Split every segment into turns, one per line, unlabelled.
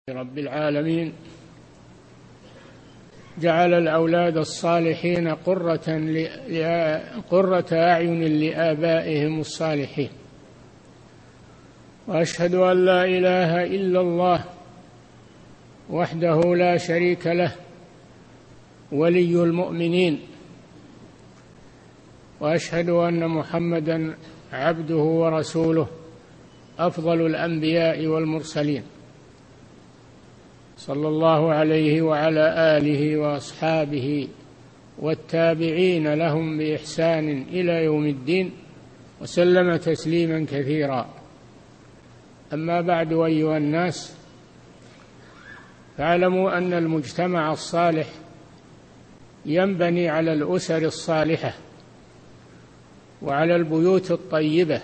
رب العالمين. جعل الأولاد الصالحين قرة أعين لآبائهم الصالحين، وأشهد أن لا إله إلا الله وحده لا شريك له ولي المؤمنين، وأشهد أن محمدًا عبده ورسوله أفضل الأنبياء والمرسلين، صلى الله عليه وعلى آله وأصحابه والتابعين لهم بإحسان إلى يوم الدين، وسلم تسليما كثيرا. أما بعد، أيها الناس، فاعلموا أن المجتمع الصالح ينبني على الأسر الصالحة وعلى البيوت الطيبة،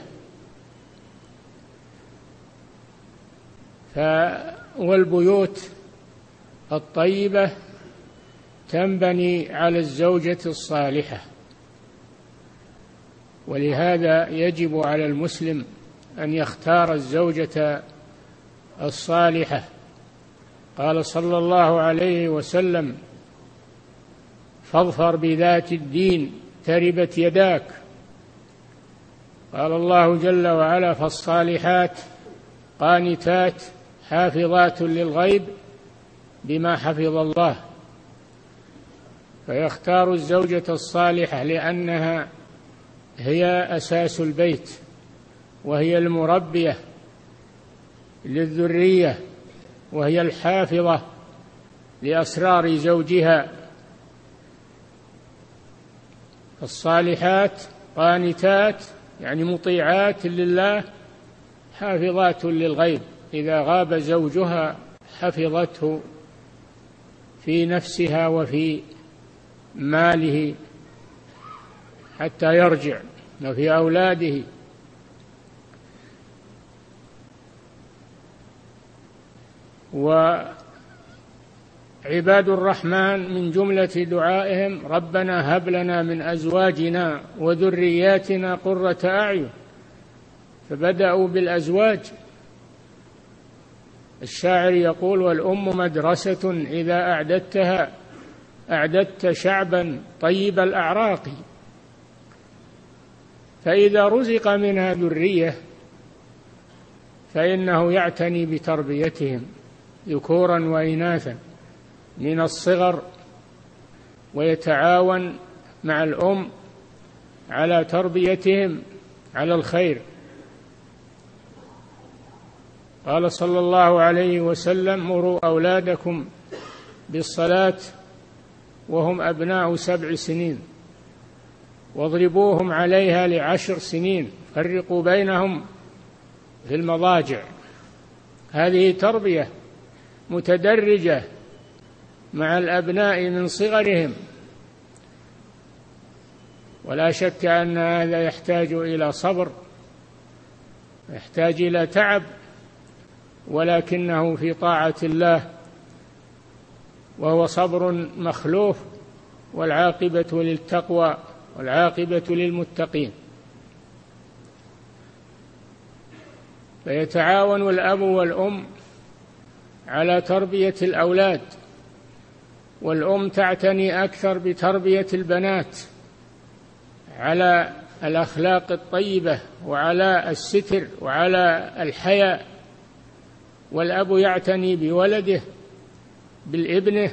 والبيوت الطيبة تنبني على الزوجة الصالحة، ولهذا يجب على المسلم أن يختار الزوجة الصالحة. قال صلى الله عليه وسلم: فاظفر بذات الدين تربت يداك. قال الله جل وعلا: فالصالحات قانتات حافظات للغيب بما حفظ الله. فيختار الزوجة الصالحة لأنها هي أساس البيت، وهي المربية للذرية، وهي الحافظة لأسرار زوجها. الصالحات قانتات يعني مطيعات لله، حافظات للغيب، إذا غاب زوجها حفظته في نفسها وفي ماله حتى يرجع، وفي أولاده. وعباد الرحمن من جملة دعائهم: ربنا هب لنا من أزواجنا وذرياتنا قرة أعين. فبدأوا بالأزواج. الشاعر يقول: والأم مدرسة إذا أعددتها أعددت شعبا طيب الأعراق. فإذا رزق منها ذرية فإنه يعتني بتربيتهم ذكورا وإناثا من الصغر، ويتعاون مع الأم على تربيتهم على الخير. قال صلى الله عليه وسلم: مروا أولادكم بالصلاة وهم أبناء 7 سنين، واضربوهم عليها ل10 سنين، فرقوا بينهم في المضاجع. هذه تربية متدرجة مع الأبناء من صغرهم، ولا شك أن هذا يحتاج إلى صبر، يحتاج إلى تعب، ولكنه في طاعة الله، وهو صبر مخلوف، والعاقبة للتقوى والعاقبة للمتقين. فيتعاون الأب والأم على تربية الأولاد، والأم تعتني أكثر بتربية البنات على الأخلاق الطيبة وعلى الستر وعلى الحياء، والأب يعتني بولده بالابنه،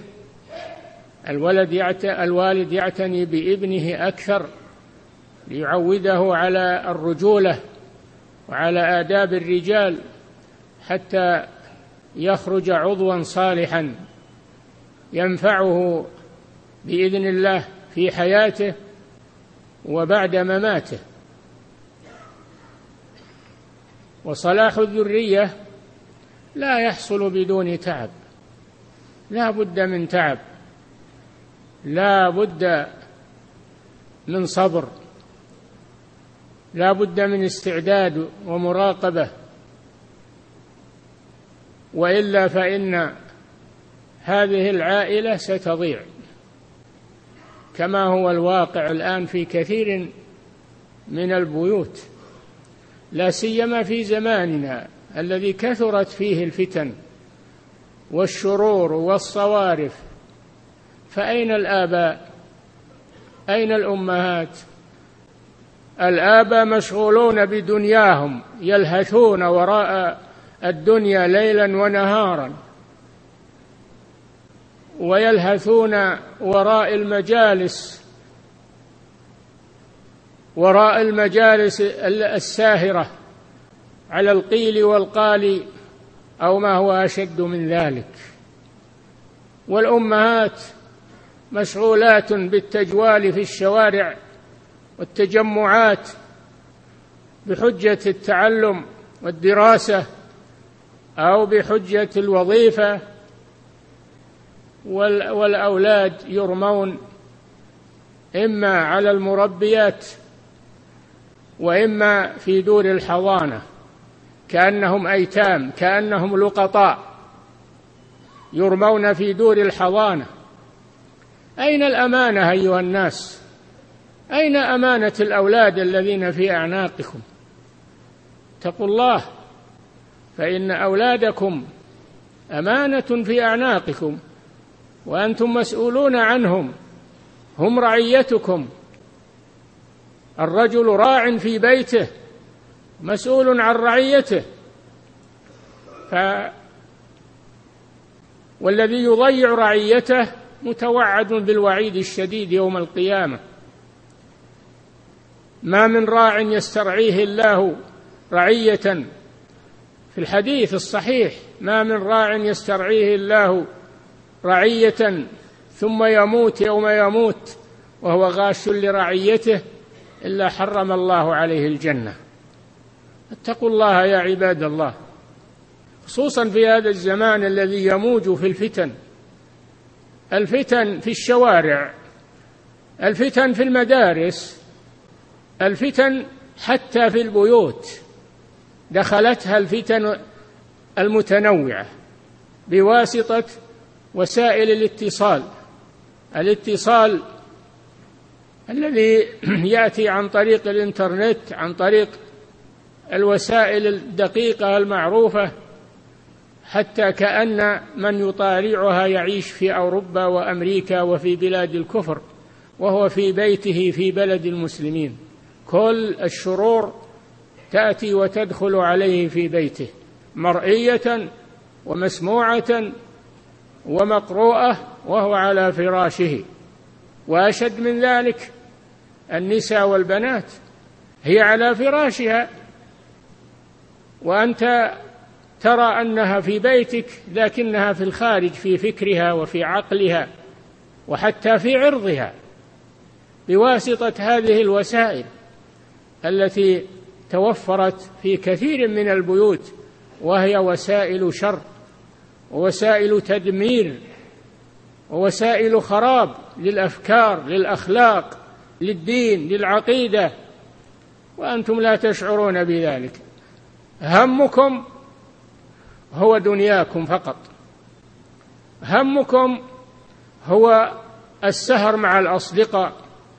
الوالد يعتني بابنه أكثر ليعوده على الرجولة وعلى آداب الرجال، حتى يخرج عضوا صالحا ينفعه بإذن الله في حياته وبعد مماته. وصلاح الذرية لا يحصل بدون تعب، لا بد من تعب، لا بد من صبر، لا بد من استعداد ومراقبة، وإلا فإن هذه العائلة ستضيع، كما هو الواقع الآن في كثير من البيوت، لا سيما في زماننا الذي كثرت فيه الفتن والشرور والصوارف، فأين الآباء؟ أين الأمهات؟ الآباء مشغولون بدنياهم، يلهثون وراء الدنيا ليلا ونهارا، ويلهثون وراء المجالس الساهرة على القيل والقال أو ما هو أشد من ذلك. والأمهات مشغولات بالتجوال في الشوارع والتجمعات بحجة التعلم والدراسة أو بحجة الوظيفة، والأولاد يرمون إما على المربيات وإما في دور الحضانة كأنهم أيتام، كأنهم لقطاء، يرمون في دور الحضانة. أين الأمانة أيها الناس؟ أين أمانة الأولاد الذين في أعناقكم؟ اتقوا الله، فإن أولادكم أمانة في أعناقكم وأنتم مسؤولون عنهم، هم رعيتكم. الرجل راع في بيته مسؤول عن رعيته، والذي يضيع رعيته متوعد بالوعيد الشديد يوم القيامة. ما من راع يسترعيه الله رعية، في الحديث الصحيح ما من راع يسترعيه الله رعية ثم يموت يوم يموت وهو غاش لرعيته إلا حرم الله عليه الجنة. اتقوا الله يا عباد الله، خصوصا في هذا الزمان الذي يموج في الفتن في الشوارع، الفتن في المدارس، الفتن حتى في البيوت، دخلتها الفتن المتنوعة بواسطة وسائل الاتصال الذي يأتي عن طريق الإنترنت، عن طريق الوسائل الدقيقة المعروفة، حتى كأن من يطالعها يعيش في أوروبا وأمريكا وفي بلاد الكفر وهو في بيته في بلد المسلمين. كل الشرور تأتي وتدخل عليه في بيته، مرئية ومسموعة ومقروءة وهو على فراشه. وأشد من ذلك النساء والبنات، هي على فراشها وأنت ترى أنها في بيتك، لكنها في الخارج في فكرها وفي عقلها وحتى في عرضها، بواسطة هذه الوسائل التي توفرت في كثير من البيوت، وهي وسائل شر ووسائل تدمير ووسائل خراب للأفكار، للأخلاق، للدين، للعقيدة، وأنتم لا تشعرون بذلك. همكم هو دنياكم فقط، همكم هو السهر مع الأصدقاء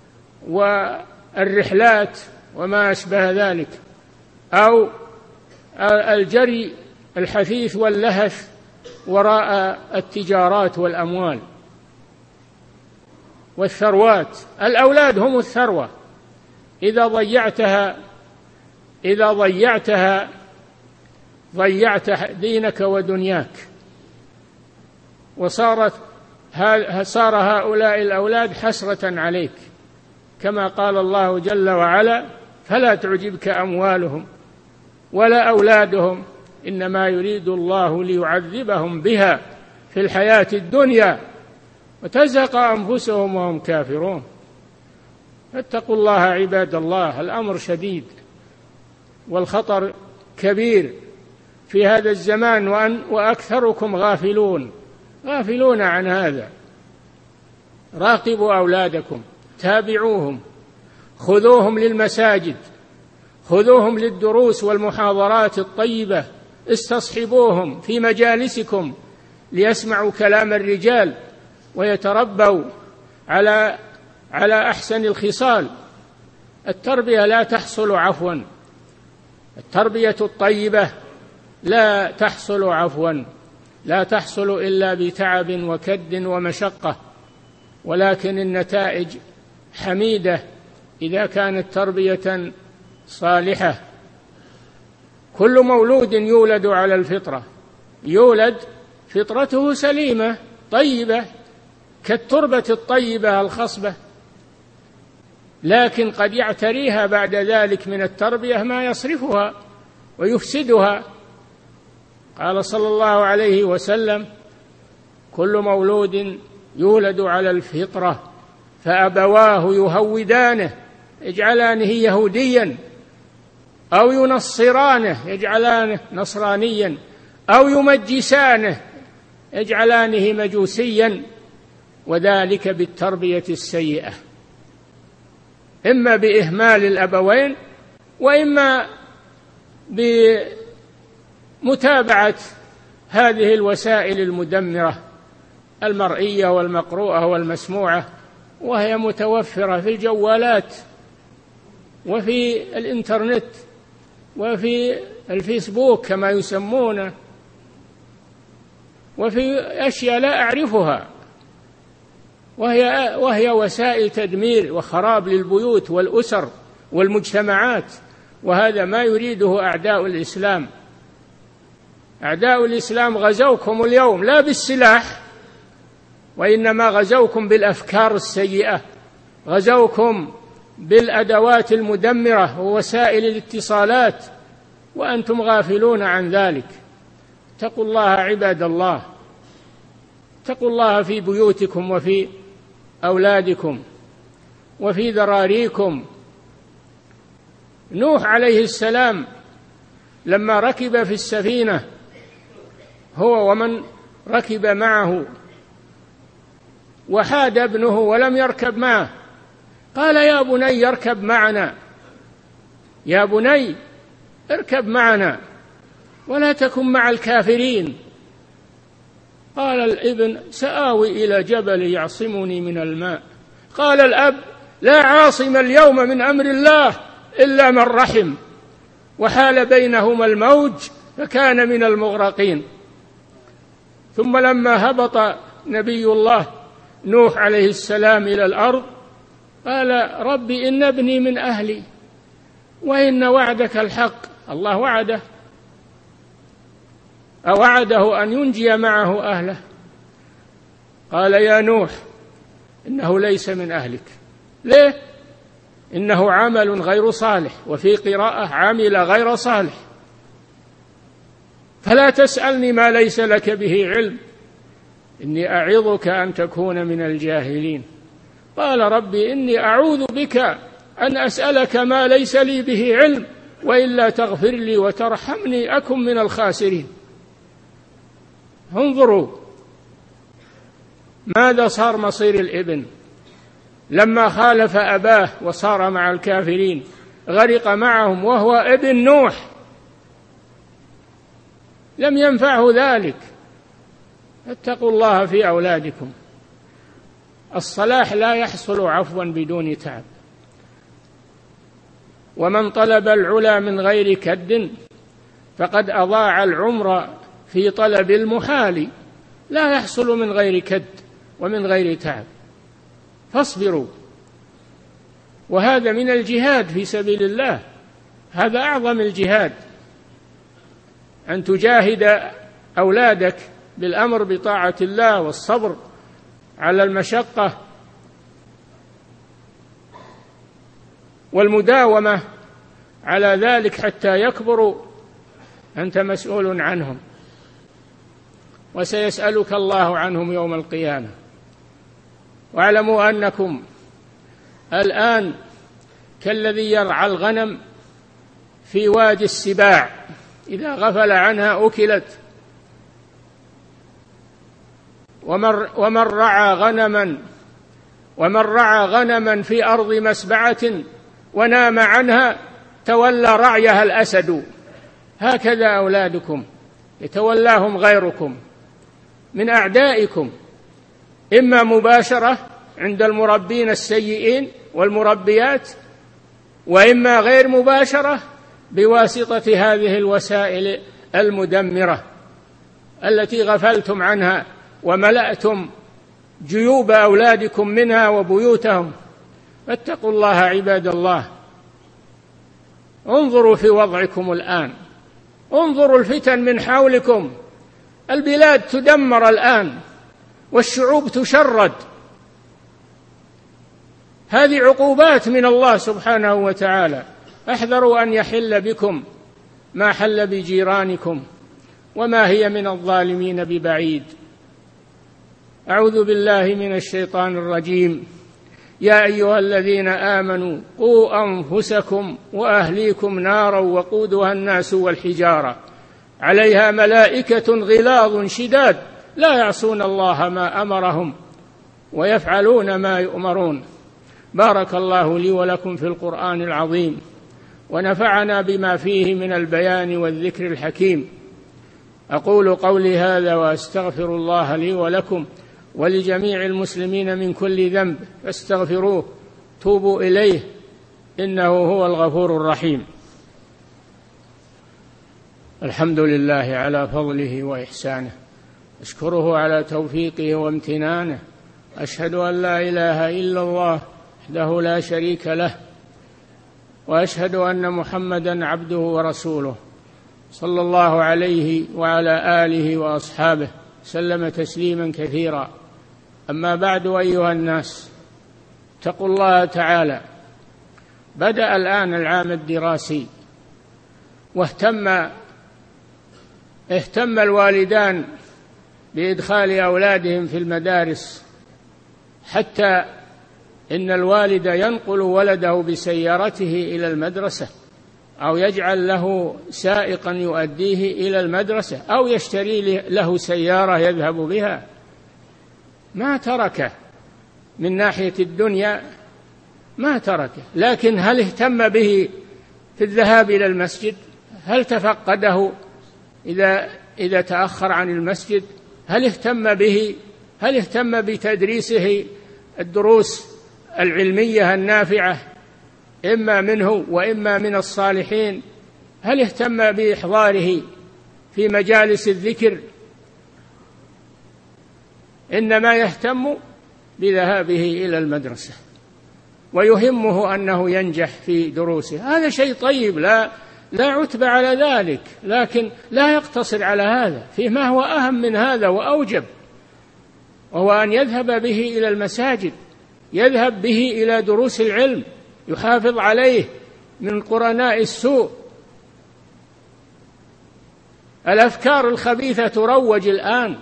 والرحلات وما أشبه ذلك، أو الجري الحثيث واللهث وراء التجارات والأموال والثروات. الأولاد هم الثروة، إذا ضيعتها ضيعت دينك ودنياك، صار هؤلاء الأولاد حسرة عليك، كما قال الله جل وعلا: فلا تعجبك أموالهم ولا أولادهم إنما يريد الله ليعذبهم بها في الحياة الدنيا وتزهق أنفسهم وهم كافرون. فاتقوا الله عباد الله، الأمر شديد والخطر كبير في هذا الزمان، وأكثركم غافلون عن هذا. راقبوا أولادكم، تابعوهم، خذوهم للمساجد، خذوهم للدروس والمحاضرات الطيبة، استصحبوهم في مجالسكم ليسمعوا كلام الرجال ويتربوا على أحسن الخصال. التربية لا تحصل عفوا، التربية الطيبة لا تحصل عفوا، لا تحصل إلا بتعب وكد ومشقة، ولكن النتائج حميدة إذا كانت تربية صالحة. كل مولود يولد على الفطرة، يولد فطرته سليمة طيبة كالتربة الطيبة الخصبة، لكن قد يعتريها بعد ذلك من التربية ما يصرفها ويفسدها. قال صلى الله عليه وسلم: كل مولود يولد على الفطرة فأبواه يهودانه يجعلانه يهوديا، أو ينصرانه يجعلانه نصرانيا، أو يمجسانه يجعلانه مجوسيا، وذلك بالتربية السيئة، إما بإهمال الأبوين وإما بمتابعة هذه الوسائل المدمرة المرئية والمقروءة والمسموعة، وهي متوفرة في الجوالات وفي الإنترنت وفي الفيسبوك كما يسمونه، وفي أشياء لا أعرفها، وهي وسائل تدمير وخراب للبيوت والأسر والمجتمعات، وهذا ما يريده أعداء الإسلام. أعداء الإسلام غزوكم اليوم لا بالسلاح، وإنما غزوكم بالأفكار السيئة، غزوكم بالأدوات المدمرة ووسائل الاتصالات، وأنتم غافلون عن ذلك. اتقوا الله عباد الله، اتقوا الله في بيوتكم وفي أولادكم وفي ذراريكم. نوح عليه السلام لما ركب في السفينة هو ومن ركب معه، وحاد ابنه ولم يركب معه، قال: يا بني اركب معنا، يا بني اركب معنا ولا تكن مع الكافرين. قال الابن: سآوي إلى جبل يعصمني من الماء. قال الأب: لا عاصم اليوم من أمر الله إلا من رحم، وحال بينهما الموج فكان من المغرقين. ثم لما هبط نبي الله نوح عليه السلام إلى الأرض قال: رب إن ابني من أهلي وإن وعدك الحق. الله وعده، أوعده أن ينجي معه أهله. قال: يا نوح إنه ليس من أهلك. ليه؟ إنه عمل غير صالح، وفي قراءة عمل غير صالح، فلا تسألني ما ليس لك به علم، إني أعظك أن تكون من الجاهلين. قال: ربي إني أعوذ بك أن أسألك ما ليس لي به علم، وإلا تغفر لي وترحمني أكن من الخاسرين. انظروا ماذا صار مصير الابن لما خالف أباه وصار مع الكافرين، غرق معهم وهو ابن نوح، لم ينفعه ذلك. اتقوا الله في أولادكم. الصلاح لا يحصل عفوا بدون تعب، ومن طلب العلا من غير كد فقد أضاع العمر في طلب المحال، لا يحصل من غير كد ومن غير تعب، فاصبروا. وهذا من الجهاد في سبيل الله، هذا أعظم الجهاد، أن تجاهد أولادك بالأمر بطاعة الله والصبر على المشقة والمداومة على ذلك حتى يكبروا. أنت مسؤول عنهم، وسيسألك الله عنهم يوم القيامة. واعلموا أنكم الآن كالذي يرعى الغنم في وادي السباع، إذا غفل عنها أكلت. ومن رعى غنما في أرض مسبعة ونام عنها تولى رعيها الأسد. هكذا أولادكم يتولاهم غيركم من أعدائكم، إما مباشرة عند المربين السيئين والمربيات، وإما غير مباشرة بواسطة هذه الوسائل المدمرة التي غفلتم عنها وملأتم جيوب أولادكم منها وبيوتهم. فاتقوا الله عباد الله. انظروا في وضعكم الآن، انظروا الفتن من حولكم، البلاد تدمر الآن والشعوب تشرد. هذه عقوبات من الله سبحانه وتعالى. احذروا أن يحل بكم ما حل بجيرانكم وما هي من الظالمين ببعيد. أعوذ بالله من الشيطان الرجيم. يا أيها الذين آمنوا قوا أنفسكم وأهليكم نارا وقودها الناس والحجارة عليها ملائكة غلاظ شداد لا يعصون الله ما أمرهم ويفعلون ما يؤمرون. بارك الله لي ولكم في القرآن العظيم، ونفعنا بما فيه من البيان والذكر الحكيم. أقول قولي هذا وأستغفر الله لي ولكم ولجميع المسلمين من كل ذنب، فاستغفروه توبوا إليه إنه هو الغفور الرحيم. الحمد لله على فضله وإحسانه، أشكره على توفيقه وامتنانه، أشهد أن لا إله إلا الله وحده لا شريك له، وأشهد أن محمدا عبده ورسوله صلى الله عليه وعلى آله وأصحابه سلم تسليما كثيرا. أما بعد، أيها الناس، اتقوا الله تعالى. بدأ الآن العام الدراسي، واهتم الوالدان بإدخال أولادهم في المدارس، حتى إن الوالد ينقل ولده بسيارته إلى المدرسة، أو يجعل له سائقا يؤديه إلى المدرسة، أو يشتري له سيارة يذهب بها. ما تركه من ناحية الدنيا، ما تركه، لكن هل اهتم به في الذهاب إلى المسجد؟ هل تفقده إذا تأخر عن المسجد؟ هل اهتم به؟ هل اهتم بتدريسه الدروس العلمية النافعة إما منه وإما من الصالحين؟ هل اهتم بإحضاره في مجالس الذكر؟ إنما يهتم بذهابه إلى المدرسة، ويهمه أنه ينجح في دروسه. هذا شيء طيب، لا عتب على ذلك، لكن لا يقتصر على هذا، فيه ما هو أهم من هذا وأوجب، وهو أن يذهب به إلى المساجد، يذهب به إلى دروس العلم، يحافظ عليه من قرناء السوء. الأفكار الخبيثة تروج الآن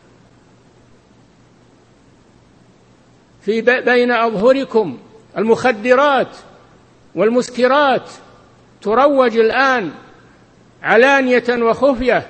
بين أظهركم، المخدرات والمسكرات تروج الآن علانية وخفية.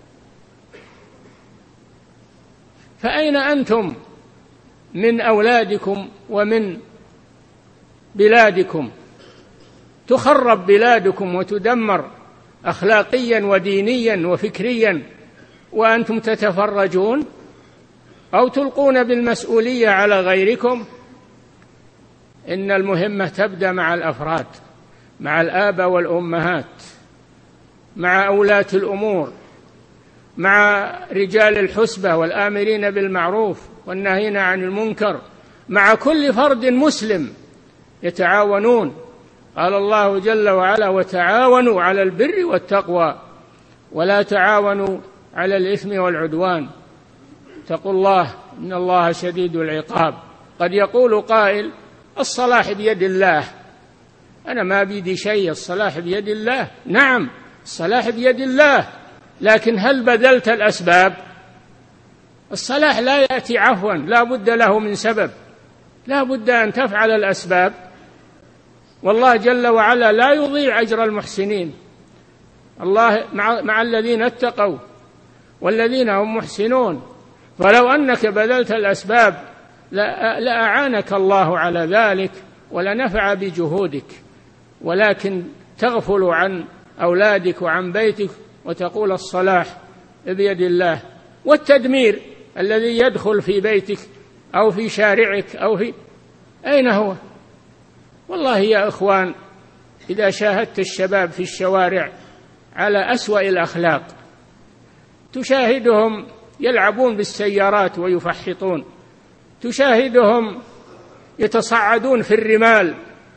فأين أنتم من أولادكم ومن بلادكم؟ تخرب بلادكم وتدمر أخلاقيا ودينيا وفكريا، وأنتم تتفرجون أو تلقون بالمسؤولية على غيركم. إن المهمة تبدأ مع الأفراد، مع الآباء والأمهات، مع أولاة الأمور، مع رجال الحسبة والآمرين بالمعروف والناهين عن المنكر، مع كل فرد مسلم يتعاونون. قال الله جل وعلا: وتعاونوا على البر والتقوى ولا تعاونوا على الإثم والعدوان. اتقوا الله إن الله شديد العقاب. قد يقول قائل: الصلاح بيد الله، أنا ما بيدي شيء، الصلاح بيد الله. نعم، الصلاح بيد الله، لكن هل بذلت الأسباب؟ الصلاح لا يأتي عفوا، لا بد له من سبب، لا بد أن تفعل الأسباب. والله جل وعلا لا يضيع أجر المحسنين. الله مع الذين اتقوا والذين هم محسنون. فلو أنك بذلت الأسباب لأعانك الله على ذلك ولنفع بجهودك، ولكن تغفل عن أولادك وعن بيتك وتقول الصلاح بيد الله، والتدمير الذي يدخل في بيتك أو في شارعك أو في أين هو؟ والله يا إخوان، إذا شاهدت الشباب في الشوارع على أسوأ الأخلاق، تشاهدهم يلعبون بالسيارات ويفحطون، تشاهدهم يتصعدون في الرمال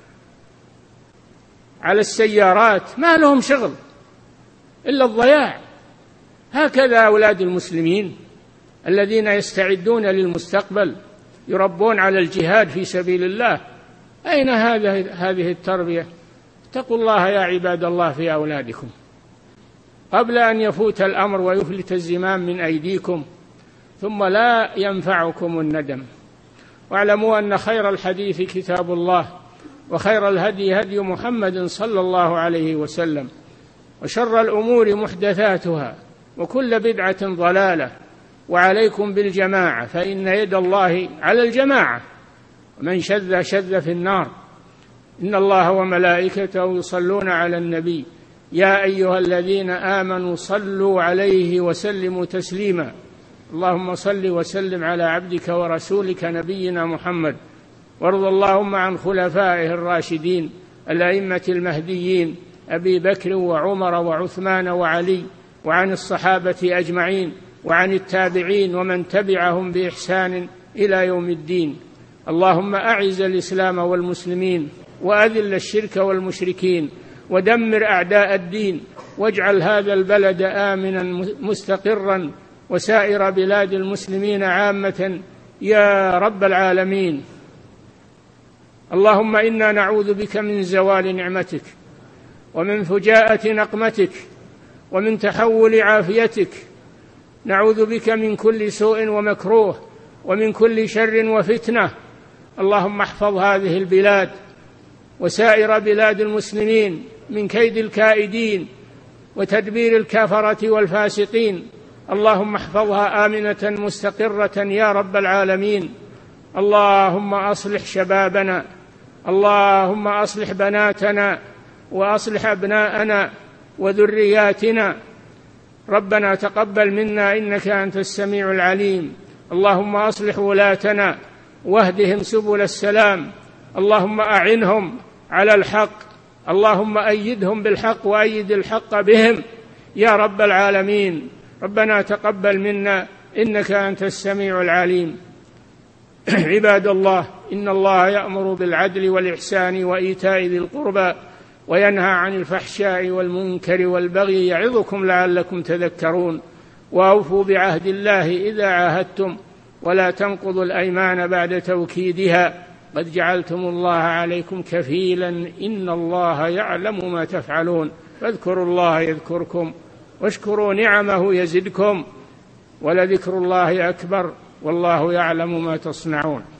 على السيارات، ما لهم شغل إلا الضياع. هكذا أولاد المسلمين الذين يستعدون للمستقبل يربون على الجهاد في سبيل الله، أين هذه التربية؟ اتقوا الله يا عباد الله في أولادكم قبل أن يفوت الأمر ويفلت الزمام من أيديكم ثم لا ينفعكم الندم. واعلموا أن خير الحديث كتاب الله، وخير الهدي هدي محمد صلى الله عليه وسلم، وشر الأمور محدثاتها، وكل بدعة ضلالة، وعليكم بالجماعة فإن يد الله على الجماعة، ومن شذ شذ في النار. إن الله وملائكته يصلون على النبي يا أيها الذين آمنوا صلوا عليه وسلموا تسليما. اللهم صل وسلم على عبدك ورسولك نبينا محمد، وارض اللهم عن خلفائه الراشدين الأئمة المهديين أبي بكر وعمر وعثمان وعلي، وعن الصحابة أجمعين، وعن التابعين ومن تبعهم بإحسان إلى يوم الدين. اللهم أعز الإسلام والمسلمين، وأذل الشرك والمشركين، ودمر أعداء الدين، واجعل هذا البلد آمنا مستقرا، وسائر بلاد المسلمين عامة يا رب العالمين. اللهم إنا نعوذ بك من زوال نعمتك، ومن فجاءة نقمتك، ومن تحول عافيتك. نعوذ بك من كل سوء ومكروه، ومن كل شر وفتنة. اللهم احفظ هذه البلاد وسائر بلاد المسلمين من كيد الكائدين وتدبير الكفرة والفاسقين. اللهم احفظها آمنة مستقرة يا رب العالمين. اللهم أصلح شبابنا، اللهم أصلح بناتنا، وأصلح أبناءنا وذرياتنا. ربنا تقبل منا إنك أنت السميع العليم. اللهم أصلح ولاتنا واهدهم سبل السلام. اللهم أعنهم على الحق، اللهم أيدهم بالحق وأيد الحق بهم يا رب العالمين. ربنا تقبل منا إنك أنت السميع العليم. عباد الله، إن الله يأمر بالعدل والإحسان وإيتاء ذي القربى، وينهى عن الفحشاء والمنكر والبغي، يعظكم لعلكم تذكرون. وأوفوا بعهد الله إذا عاهدتم، ولا تنقضوا الأيمان بعد توكيدها، قد جعلتم الله عليكم كفيلا، إن الله يعلم ما تفعلون. فاذكروا الله يذكركم، واشكروا نعمه يزدكم، ولذكر الله أكبر، والله يعلم ما تصنعون.